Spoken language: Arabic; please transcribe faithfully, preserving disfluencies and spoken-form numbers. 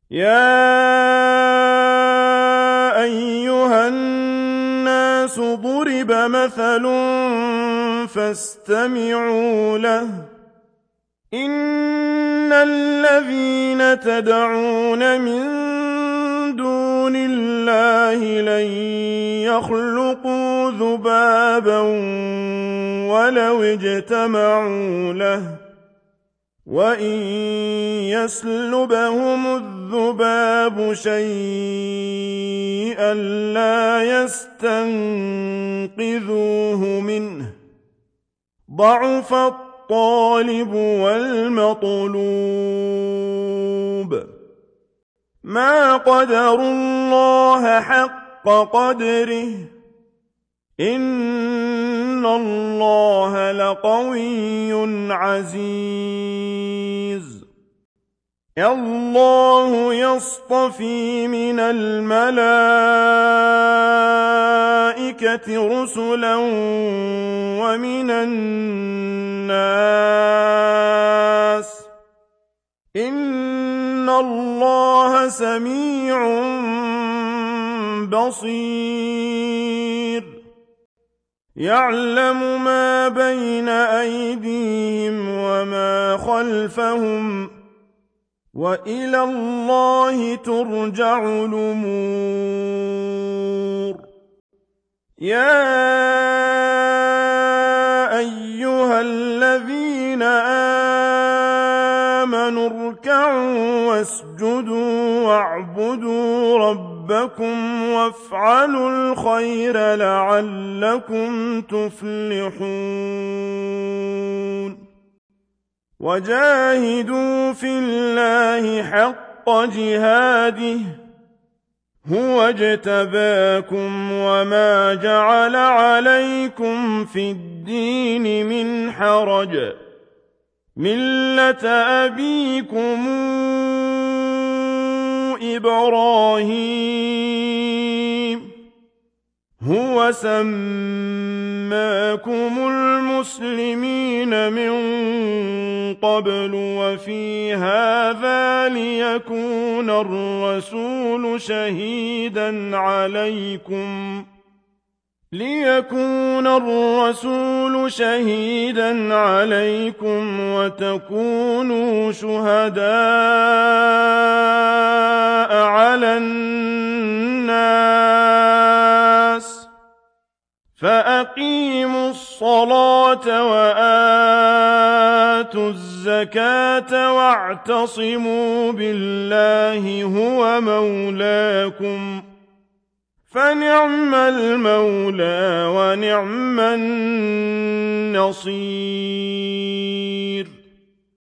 يَا أَيُّهَا النَّاسُ ضُرِبَ مَثَلٌ فَاسْتَمِعُوا لَهُ ۚ إِنَّ الَّذِينَ تَدْعُونَ مِن دُونِ اللَّهِ لَن يَخْلُقُوا ذُبَابًا وَلَوِ اجْتَمَعُوا لَهُ ۖ وَإِن يَسْلُبْهُمُ الذُّبَابُ شَيْئًا لَّا يَسْتَنقِذُوهُ مِنْهُ ۚ ضَعُفَ الطَّالِبُ وَالْمَطْلُوبُ مَا قَدَرُوا اللَّهَ حَقَّ قَدْرِهِ ۗ إِنَّ اللَّهَ لَقَوِيٌّ عَزِيزٌ اللَّهُ يَصْطَفِي مِنَ الْمَلَائِكَةِ رُسُلًا وَمِنَ النَّاسِ ۚ إِنَّ اللَّهَ سَمِيعٌ بَصِيرٌ يَعْلَمُ مَا بَيْنَ أَيْدِيهِمْ وَمَا خَلْفَهُمْ ۗ وَإِلَى اللَّهِ تُرْجَعُ الْأُمُورُ يَا أَيُّهَا الَّذِينَ آمَنُوا ارْكَعُوا وَاسْجُدُوا وَاعْبُدُوا رَبَّكُمْ وَافْعَلُوا الْخَيْرَ لَعَلَّكُمْ تُفْلِحُونَ وَجَاهِدُوا فِي اللَّهِ حَقَّ جِهَادِهِ ۚ هُوَ اجْتَبَاكُمْ وَمَا جَعَلَ عَلَيْكُمْ فِي الدِّينِ مِنْ حَرَجٍ ۚ مِّلَّةَ أَبِيكُمْ إِبْرَاهِيمَ ۚ هُوَ سَمَّاكُمُ الْمُسْلِمِينَ مِن قَبْلُ وَفِي هَٰذَا لِيَكُونَ الرَّسُولُ شَهِيدًا عَلَيْكُمْ لِيَكُونَ الرَّسُولُ شَهِيدًا عَلَيْكُمْ وَتَكُونُوا شُهَدَاءَ عَلَى النَّاسِ ۚ فَأَقِيمُوا الصَّلَاةَ وَآتُوا الزَّكَاةَ وَاعْتَصِمُوا بِاللَّهِ هُوَ مَوْلَاكُمْ ۖ فَنِعْمَ الْمَوْلَىٰ وَنِعْمَ النَّصِيرُ